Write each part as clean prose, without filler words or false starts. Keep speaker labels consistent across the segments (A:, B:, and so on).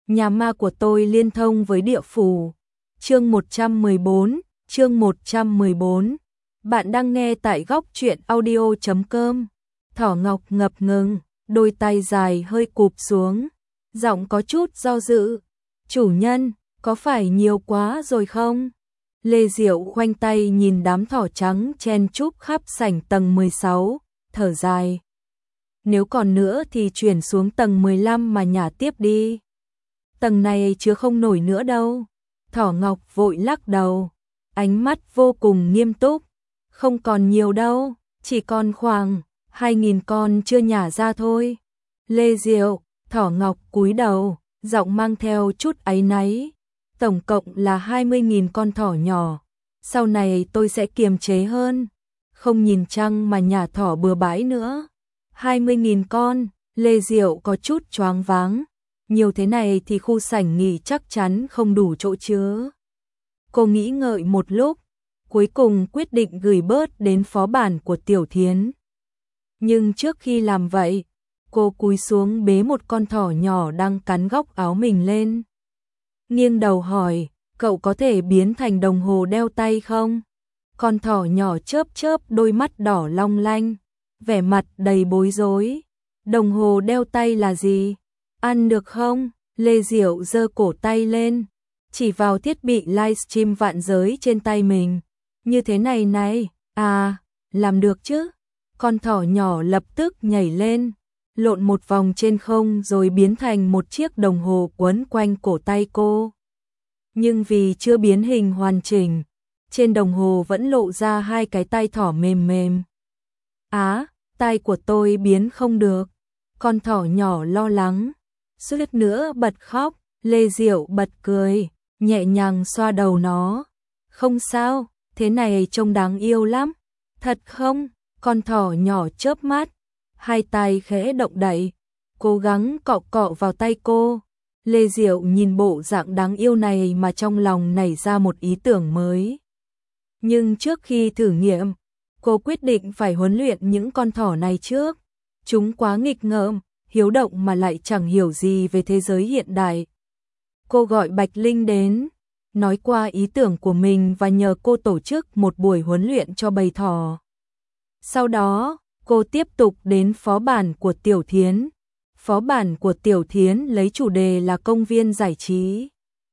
A: Nhà ma của tôi liên thông với địa phủ. Chương 114, chương 114. Bạn đang nghe tại góc truyện audio.com. Thỏ Ngọc ngập ngừng, đôi tay dài hơi cụp xuống, giọng có chút do dự. Chủ nhân, có phải nhiều quá rồi không? Lê Diệu khoanh tay nhìn đám thỏ trắng chen chúc khắp sảnh tầng 16, thở dài. Nếu còn nữa thì chuyển xuống tầng 15 mà nhả tiếp đi. Tầng này chứa không nổi nữa đâu. Thỏ Ngọc vội lắc đầu, ánh mắt vô cùng nghiêm túc. Không còn nhiều đâu, chỉ còn khoảng 2.000 con chưa nhả ra thôi. Lê Diệu, Thỏ Ngọc cúi đầu, giọng mang theo chút áy náy. Tổng cộng là 20.000 con thỏ nhỏ. Sau này tôi sẽ kiềm chế hơn, không nhìn trăng mà nhả thỏ bừa bãi nữa. 20.000 con, Lê Diệu có chút choáng váng. Nhiều thế này thì khu sảnh nghỉ chắc chắn không đủ chỗ chứa. Cô nghĩ ngợi một lúc, cuối cùng quyết định gửi bớt đến phó bản của Tiểu Thiến. Nhưng trước khi làm vậy, cô cúi xuống bế một con thỏ nhỏ đang cắn góc áo mình lên. Nghiêng đầu hỏi, cậu có thể biến thành đồng hồ đeo tay không? Con thỏ nhỏ chớp chớp đôi mắt đỏ long lanh, vẻ mặt đầy bối rối. Đồng hồ đeo tay là gì? Ăn được không? Lê Diệu giơ cổ tay lên, chỉ vào thiết bị livestream vạn giới trên tay mình. Như thế này này, à, làm được chứ? Con thỏ nhỏ lập tức nhảy lên, lộn một vòng trên không rồi biến thành một chiếc đồng hồ quấn quanh cổ tay cô. Nhưng vì chưa biến hình hoàn chỉnh, trên đồng hồ vẫn lộ ra hai cái tay thỏ mềm mềm. Á, tay của tôi biến không được. Con thỏ nhỏ lo lắng, suýt nữa bật khóc. Lê Diệu bật cười, nhẹ nhàng xoa đầu nó. Không sao, thế này trông đáng yêu lắm. Thật không? Con thỏ nhỏ chớp mắt, hai tay khẽ động đậy, cố gắng cọ cọ vào tay cô. Lê Diệu nhìn bộ dạng đáng yêu này mà trong lòng nảy ra một ý tưởng mới. Nhưng trước khi thử nghiệm, cô quyết định phải huấn luyện những con thỏ này trước. Chúng quá nghịch ngợm, hiếu động mà lại chẳng hiểu gì về thế giới hiện đại. Cô gọi Bạch Linh đến, nói qua ý tưởng của mình và nhờ cô tổ chức một buổi huấn luyện cho bầy thỏ. Sau đó, cô tiếp tục đến phó bản của Tiểu Thiến. Phó bản của Tiểu Thiến lấy chủ đề là công viên giải trí.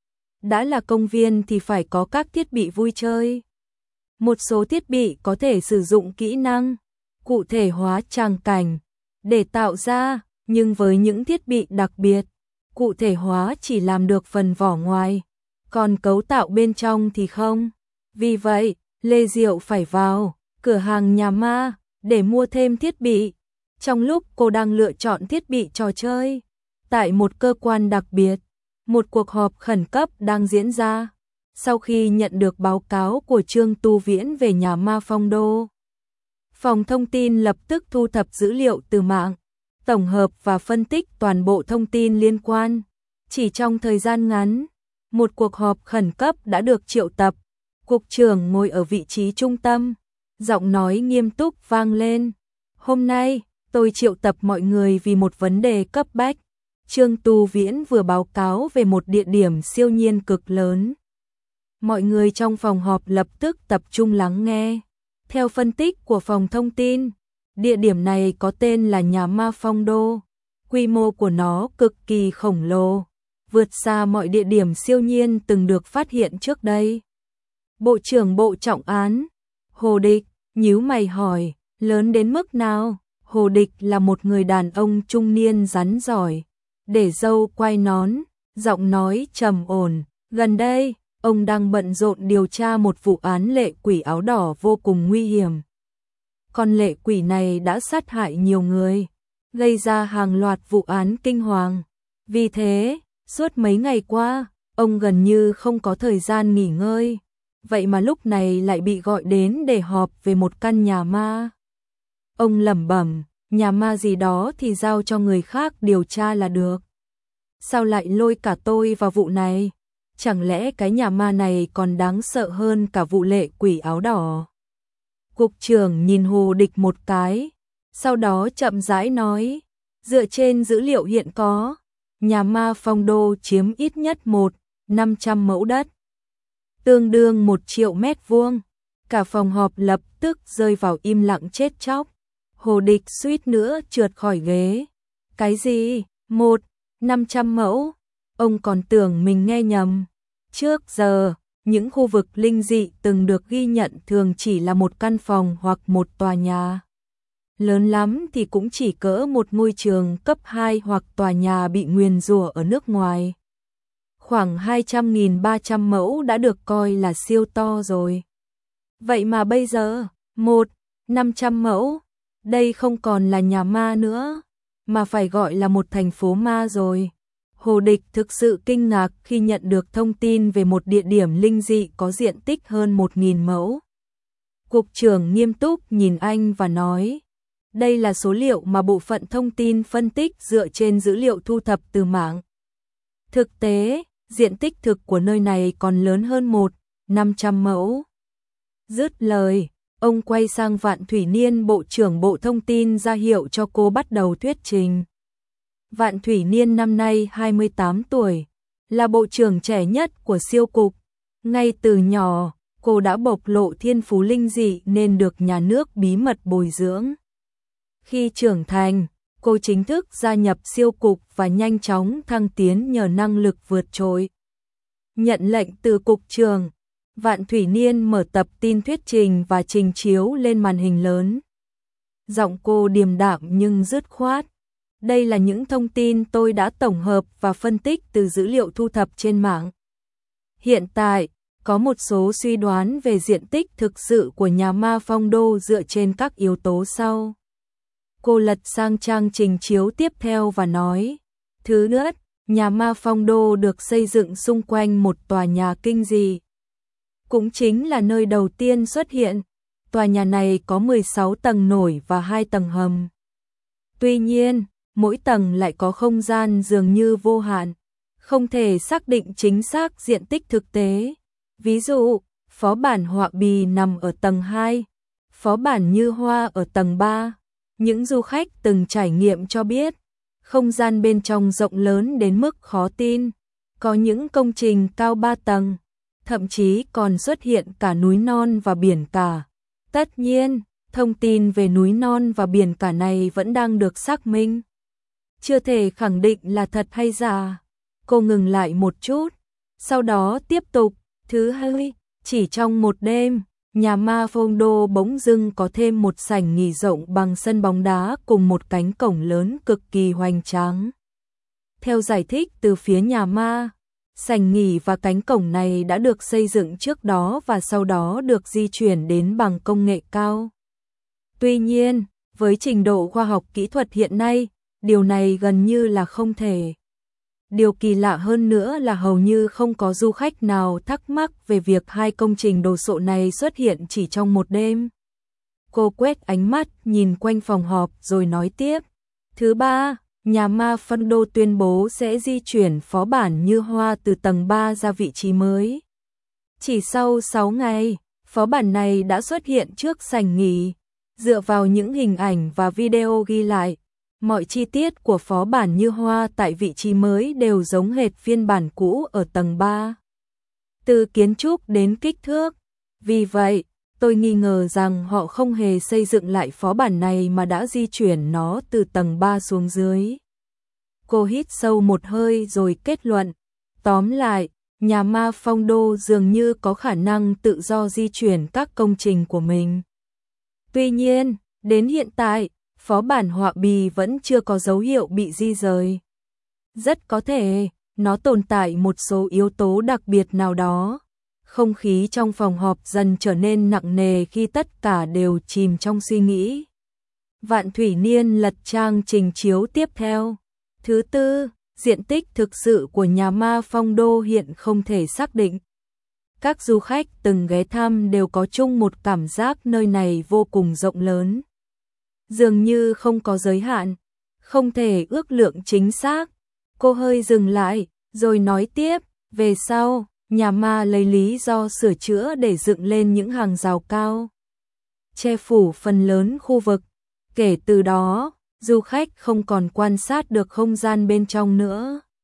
A: Đã là công viên thì phải có các thiết bị vui chơi. Một số thiết bị có thể sử dụng kỹ năng, cụ thể hóa tràng cảnh để tạo ra, nhưng với những thiết bị đặc biệt, cụ thể hóa chỉ làm được phần vỏ ngoài, còn cấu tạo bên trong thì không. Vì vậy, Lê Diệu phải vào cửa hàng nhà ma để mua thêm thiết bị. Trong lúc cô đang lựa chọn thiết bị trò chơi, tại một cơ quan đặc biệt, một cuộc họp khẩn cấp đang diễn ra. Sau khi nhận được báo cáo của Trương Tu Viễn về nhà ma Phong Đô, phòng thông tin lập tức thu thập dữ liệu từ mạng, tổng hợp và phân tích toàn bộ thông tin liên quan. Chỉ trong thời gian ngắn, một cuộc họp khẩn cấp đã được triệu tập. Cục trưởng ngồi ở vị trí trung tâm, giọng nói nghiêm túc vang lên. Hôm nay, tôi triệu tập mọi người vì một vấn đề cấp bách. Trương Tu Viễn vừa báo cáo về một địa điểm siêu nhiên cực lớn. Mọi người trong phòng họp lập tức tập trung lắng nghe. Theo phân tích của phòng thông tin, địa điểm này có tên là nhà ma Phong Đô. Quy mô của nó cực kỳ khổng lồ, vượt xa mọi địa điểm siêu nhiên từng được phát hiện trước đây. Bộ trưởng Bộ Trọng án, Hồ Địch, nhíu mày hỏi, lớn đến mức nào? Hồ Địch là một người đàn ông trung niên rắn giỏi, để râu quai nón, giọng nói trầm ổn. Gần đây, ông đang bận rộn điều tra một vụ án lệ quỷ áo đỏ vô cùng nguy hiểm. Con lệ quỷ này đã sát hại nhiều người, gây ra hàng loạt vụ án kinh hoàng. Vì thế, suốt mấy ngày qua, ông gần như không có thời gian nghỉ ngơi. Vậy mà lúc này lại bị gọi đến để họp về một căn nhà ma. Ông lẩm bẩm, nhà ma gì đó thì giao cho người khác điều tra là được. Sao lại lôi cả tôi vào vụ này? Chẳng lẽ cái nhà ma này còn đáng sợ hơn cả vụ lệ quỷ áo đỏ? Cục trưởng nhìn Hồ Địch một cái, sau đó chậm rãi nói, dựa trên dữ liệu hiện có, nhà ma Phong Đô chiếm ít nhất 500 mẫu đất, tương đương 1 triệu mét vuông. Cả phòng họp lập tức rơi vào im lặng chết chóc. Hồ Địch suýt nữa trượt khỏi ghế. Cái gì? 500 mẫu? Ông còn tưởng mình nghe nhầm. Trước giờ, những khu vực linh dị từng được ghi nhận thường chỉ là một căn phòng hoặc một tòa nhà. Lớn lắm thì cũng chỉ cỡ một ngôi trường cấp 2 hoặc tòa nhà bị nguyền rủa ở nước ngoài. Khoảng 200.300 mẫu đã được coi là siêu to rồi. Vậy mà bây giờ, 500 mẫu, đây không còn là nhà ma nữa, mà phải gọi là một thành phố ma rồi. Hồ Địch thực sự kinh ngạc khi nhận được thông tin về một địa điểm linh dị có diện tích hơn 1.000 mẫu. Cục trưởng nghiêm túc nhìn anh và nói, đây là số liệu mà bộ phận thông tin phân tích dựa trên dữ liệu thu thập từ mạng. Thực tế, diện tích thực của nơi này còn lớn hơn 500 mẫu. Dứt lời, ông quay sang Vạn Thủy Niên, Bộ trưởng Bộ Thông tin, ra hiệu cho cô bắt đầu thuyết trình. Vạn Thủy Niên năm nay 28 tuổi, là bộ trưởng trẻ nhất của siêu cục. Ngay từ nhỏ, cô đã bộc lộ thiên phú linh dị nên được nhà nước bí mật bồi dưỡng. Khi trưởng thành, cô chính thức gia nhập siêu cục và nhanh chóng thăng tiến nhờ năng lực vượt trội. Nhận lệnh từ cục trưởng, Vạn Thủy Niên mở tập tin thuyết trình và trình chiếu lên màn hình lớn. Giọng cô điềm đạm nhưng dứt khoát. Đây là những thông tin tôi đã tổng hợp và phân tích từ dữ liệu thu thập trên mạng. Hiện tại, có một số suy đoán về diện tích thực sự của nhà ma Phong Đô dựa trên các yếu tố sau. Cô lật sang trang trình chiếu tiếp theo và nói, thứ nhất, nhà ma Phong Đô được xây dựng xung quanh một tòa nhà kinh dị. Cũng chính là nơi đầu tiên xuất hiện. Tòa nhà này có 16 tầng nổi và 2 tầng hầm. Tuy nhiên, mỗi tầng lại có không gian dường như vô hạn, không thể xác định chính xác diện tích thực tế. Ví dụ, phó bản Họa Bì nằm ở tầng 2, phó bản Như Hoa ở tầng 3. Những du khách từng trải nghiệm cho biết, không gian bên trong rộng lớn đến mức khó tin. Có những công trình cao 3 tầng, thậm chí còn xuất hiện cả núi non và biển cả. Tất nhiên, thông tin về núi non và biển cả này vẫn đang được xác minh. Chưa thể khẳng định là thật hay giả. Cô ngừng lại một chút, sau đó tiếp tục. Thứ hai, chỉ trong một đêm, nhà ma Phong Đô bỗng dưng có thêm một sảnh nghỉ rộng bằng sân bóng đá cùng một cánh cổng lớn cực kỳ hoành tráng. Theo giải thích từ phía nhà ma, sảnh nghỉ và cánh cổng này đã được xây dựng trước đó và sau đó được di chuyển đến bằng công nghệ cao. Tuy nhiên, với trình độ khoa học kỹ thuật hiện nay, điều này gần như là không thể. Điều kỳ lạ hơn nữa là hầu như không có du khách nào thắc mắc về việc hai công trình đồ sộ này xuất hiện chỉ trong một đêm. Cô quét ánh mắt nhìn quanh phòng họp rồi nói tiếp. Thứ ba, nhà ma Phong Đô tuyên bố sẽ di chuyển phó bản Như Hoa từ tầng 3 ra vị trí mới. Chỉ sau 6 ngày, phó bản này đã xuất hiện trước sảnh nghỉ. Dựa vào những hình ảnh và video ghi lại, mọi chi tiết của phó bản Như Hoa tại vị trí mới đều giống hệt phiên bản cũ ở tầng 3. Từ kiến trúc đến kích thước. Vì vậy, tôi nghi ngờ rằng họ không hề xây dựng lại phó bản này mà đã di chuyển nó từ tầng 3 xuống dưới. Cô hít sâu một hơi rồi kết luận. Tóm lại, nhà ma Phong Đô dường như có khả năng tự do di chuyển các công trình của mình. Tuy nhiên, đến hiện tại, phó bản Họa Bì vẫn chưa có dấu hiệu bị di rời. Rất có thể, nó tồn tại một số yếu tố đặc biệt nào đó. Không khí trong phòng họp dần trở nên nặng nề khi tất cả đều chìm trong suy nghĩ. Vạn Thủy Niên lật trang trình chiếu tiếp theo. Thứ tư, diện tích thực sự của nhà ma Phong Đô hiện không thể xác định. Các du khách từng ghé thăm đều có chung một cảm giác nơi này vô cùng rộng lớn. Dường như không có giới hạn, không thể ước lượng chính xác. Cô hơi dừng lại, rồi nói tiếp, về sau, nhà ma lấy lý do sửa chữa để dựng lên những hàng rào cao, che phủ phần lớn khu vực. Kể từ đó, du khách không còn quan sát được không gian bên trong nữa.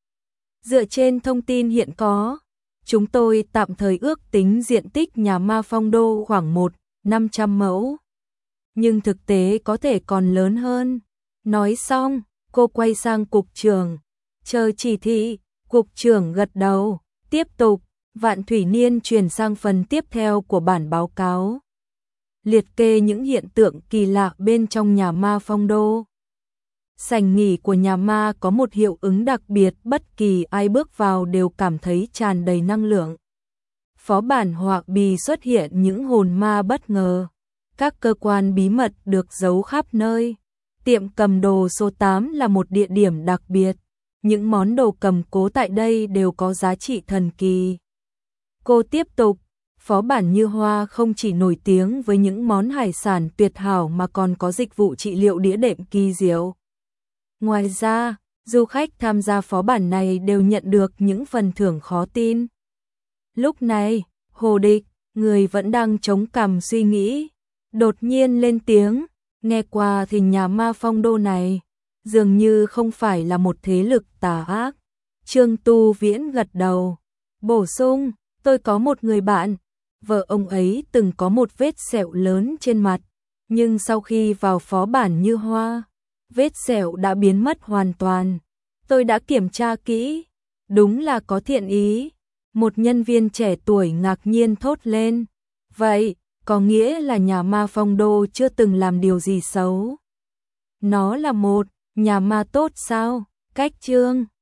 A: Dựa trên thông tin hiện có, chúng tôi tạm thời ước tính diện tích nhà ma Phong Đô khoảng 500 mẫu. Nhưng thực tế có thể còn lớn hơn. Nói xong, cô quay sang cục trưởng, chờ chỉ thị. Cục trưởng gật đầu, tiếp tục. Vạn Thủy Niên chuyển sang phần tiếp theo của bản báo cáo, liệt kê những hiện tượng kỳ lạ bên trong nhà ma Phong Đô. Sảnh nghỉ của nhà ma có một hiệu ứng đặc biệt, bất kỳ ai bước vào đều cảm thấy tràn đầy năng lượng. Phó bản họa bì xuất hiện những hồn ma bất ngờ, các cơ quan bí mật được giấu khắp nơi. Tiệm cầm đồ số 8 là một địa điểm đặc biệt, những món đồ cầm cố tại đây đều có giá trị thần kỳ. Cô tiếp tục, phó bản Như Hoa không chỉ nổi tiếng với những món hải sản tuyệt hảo mà còn có dịch vụ trị liệu đĩa đệm kỳ diệu. Ngoài ra, du khách tham gia phó bản này đều nhận được những phần thưởng khó tin. Lúc này, Hồ Địch, người vẫn đang chống cằm suy nghĩ, đột nhiên lên tiếng, nghe qua thì nhà ma Phong Đô này dường như không phải là một thế lực tà ác. Trương Tu Viễn gật đầu, bổ sung, tôi có một người bạn, vợ ông ấy từng có một vết sẹo lớn trên mặt, nhưng sau khi vào phó bản Như Hoa, vết sẹo đã biến mất hoàn toàn. Tôi đã kiểm tra kỹ, đúng là có thiện ý. Một nhân viên trẻ tuổi ngạc nhiên thốt lên, vậy, có nghĩa là nhà ma Phong Đô chưa từng làm điều gì xấu. Nó là một nhà ma tốt sao? Cách Chương